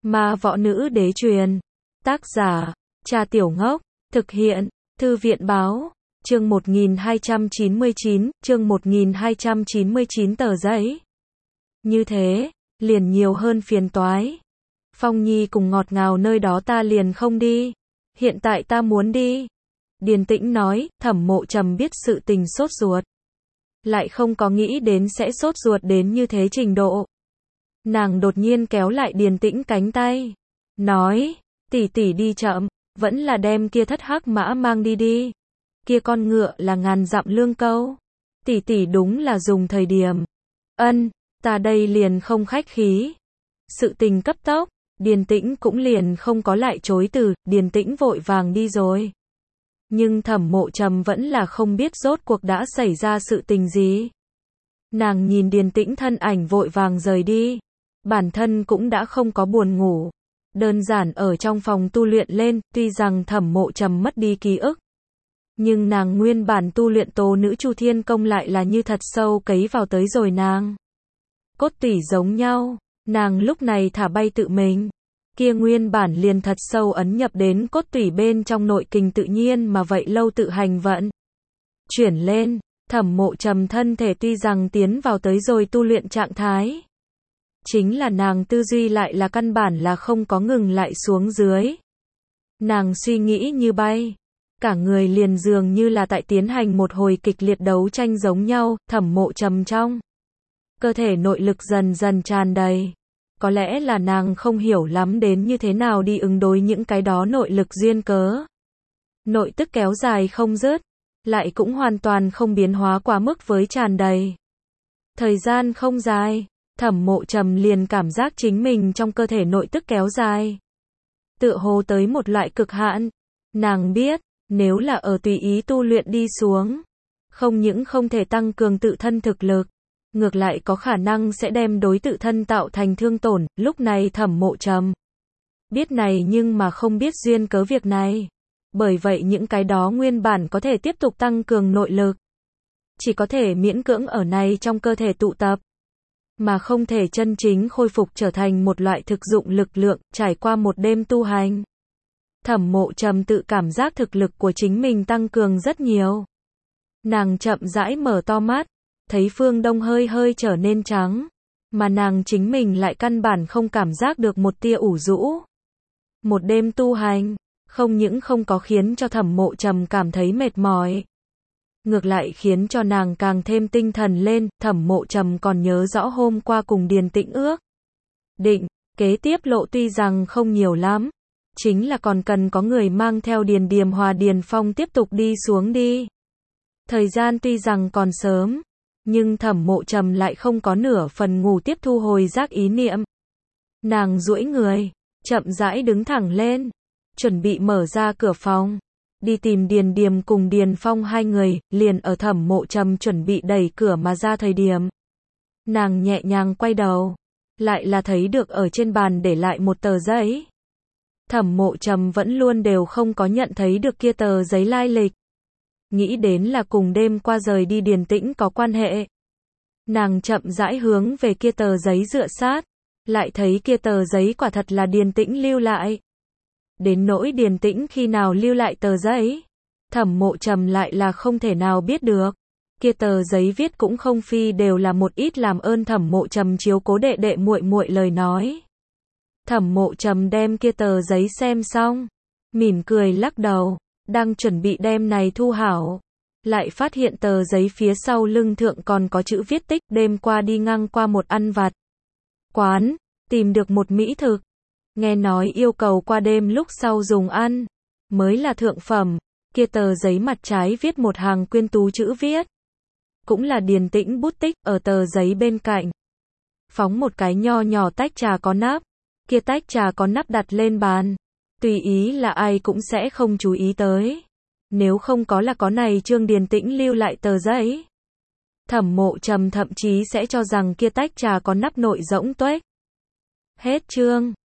Ma võ nữ đế truyền. Tác giả, Trà Tiểu Ngốc. Thực hiện, Thư viện báo. Chương 1299, chương 1299 tờ giấy. Như thế, liền nhiều hơn phiền toái. Phong Nhi cùng ngọt ngào nơi đó ta liền không đi. Hiện tại ta muốn đi. Điền Tĩnh nói, Thẩm Mộ Trầm biết sự tình sốt ruột. Lại không có nghĩ đến sẽ sốt ruột đến như thế trình độ. Nàng đột nhiên kéo lại Điền Tĩnh cánh tay. Nói, tỷ tỷ đi chậm, vẫn là đem kia thất hắc mã mang đi đi. Kia con ngựa là ngàn dặm lương câu. Tỷ tỷ đúng là dùng thời điểm. Ân, ta đây liền không khách khí. Sự tình cấp tốc, Điền Tĩnh cũng liền không có lại chối từ, Điền Tĩnh vội vàng đi rồi. Nhưng Thẩm Mộ Trầm vẫn là không biết rốt cuộc đã xảy ra sự tình gì. Nàng nhìn Điền Tĩnh thân ảnh vội vàng rời đi. Bản thân cũng đã không có buồn ngủ. Đơn giản ở trong phòng tu luyện lên, tuy rằng Thẩm Mộ Trầm mất đi ký ức. Nhưng nàng nguyên bản tu luyện Tố Nữ Chu Thiên Công lại là như thật sâu cấy vào tới rồi nàng. Cốt tủy giống nhau, nàng lúc này thả bay tự mình. Kia nguyên bản liền thật sâu ấn nhập đến cốt tủy bên trong nội kình tự nhiên mà vậy lâu tự hành vận. Chuyển lên, Thẩm Mộ Trầm thân thể tuy rằng tiến vào tới rồi tu luyện trạng thái. Chính là nàng tư duy lại là căn bản là không có ngừng lại xuống dưới. Nàng suy nghĩ như bay. Cả người liền dường như là tại tiến hành một hồi kịch liệt đấu tranh giống nhau, Thẩm Mộ Trầm trong. Cơ thể nội lực dần dần tràn đầy. Có lẽ là nàng không hiểu lắm đến như thế nào đi ứng đối những cái đó nội lực duyên cớ. Nội tức kéo dài không dứt, lại cũng hoàn toàn không biến hóa quá mức với tràn đầy. Thời gian không dài, Thẩm Mộ Trầm liền cảm giác chính mình trong cơ thể nội tức kéo dài. Tựa hồ tới một loại cực hạn. Nàng biết, nếu là ở tùy ý tu luyện đi xuống, không những không thể tăng cường tự thân thực lực, ngược lại có khả năng sẽ đem đối tự thân tạo thành thương tổn. Lúc này Thẩm Mộ Trầm biết này nhưng mà không biết duyên cớ việc này. Bởi vậy những cái đó nguyên bản có thể tiếp tục tăng cường nội lực, chỉ có thể miễn cưỡng ở này trong cơ thể tụ tập, mà không thể chân chính khôi phục trở thành một loại thực dụng lực lượng. Trải qua một đêm tu hành, Thẩm Mộ Trầm tự cảm giác thực lực của chính mình tăng cường rất nhiều. Nàng chậm rãi mở to mắt, thấy phương đông hơi hơi trở nên trắng, mà nàng chính mình lại căn bản không cảm giác được một tia ủ rũ. Một đêm tu hành, không những không có khiến cho Thẩm Mộ Trầm cảm thấy mệt mỏi, ngược lại khiến cho nàng càng thêm tinh thần lên. Thẩm Mộ Trầm còn nhớ rõ hôm qua cùng Điền Tĩnh ước định, kế tiếp lộ tuy rằng không nhiều lắm, chính là còn cần có người mang theo Điền Điềm hòa Điền Phong tiếp tục đi xuống đi. Thời gian tuy rằng còn sớm, nhưng Thẩm Mộ Trầm lại không có nửa phần ngủ tiếp thu hồi giác ý niệm. Nàng duỗi người, chậm rãi đứng thẳng lên, chuẩn bị mở ra cửa phòng, đi tìm Điền Điềm cùng Điền Phong hai người. Liền ở Thẩm Mộ Trầm chuẩn bị đẩy cửa mà ra thời điểm, nàng nhẹ nhàng quay đầu, lại là thấy được ở trên bàn để lại một tờ giấy. Thẩm Mộ Trầm vẫn luôn đều không có nhận thấy được kia tờ giấy lai lịch. Nghĩ đến là cùng đêm qua rời đi Điền Tĩnh có quan hệ. Nàng chậm rãi hướng về kia tờ giấy dựa sát, lại thấy kia tờ giấy quả thật là Điền Tĩnh lưu lại. Đến nỗi Điền Tĩnh khi nào lưu lại tờ giấy, Thẩm Mộ Trầm lại là không thể nào biết được. Kia tờ giấy viết cũng không phi đều là một ít làm ơn Thẩm Mộ Trầm chiếu cố đệ đệ muội muội lời nói. Thẩm Mộ Trầm đem kia tờ giấy xem xong, mỉm cười lắc đầu, đang chuẩn bị đem này thu hảo, lại phát hiện tờ giấy phía sau lưng thượng còn có chữ viết tích. Đêm qua đi ngang qua một ăn vặt quán, tìm được một mỹ thực, nghe nói yêu cầu qua đêm lúc sau dùng ăn mới là thượng phẩm. Kia tờ giấy mặt trái viết một hàng quyến tú chữ viết, cũng là Điền Tĩnh bút tích. Ở tờ giấy bên cạnh phóng một cái nho nhỏ tách trà có nắp. Kia tách trà có nắp đặt lên bàn, tùy ý là ai cũng sẽ không chú ý tới. Nếu không có là có này chương Điền Tĩnh lưu lại tờ giấy, Thẩm Mộ Trầm thậm chí sẽ cho rằng kia tách trà có nắp nội rỗng tuếch. Hết chương.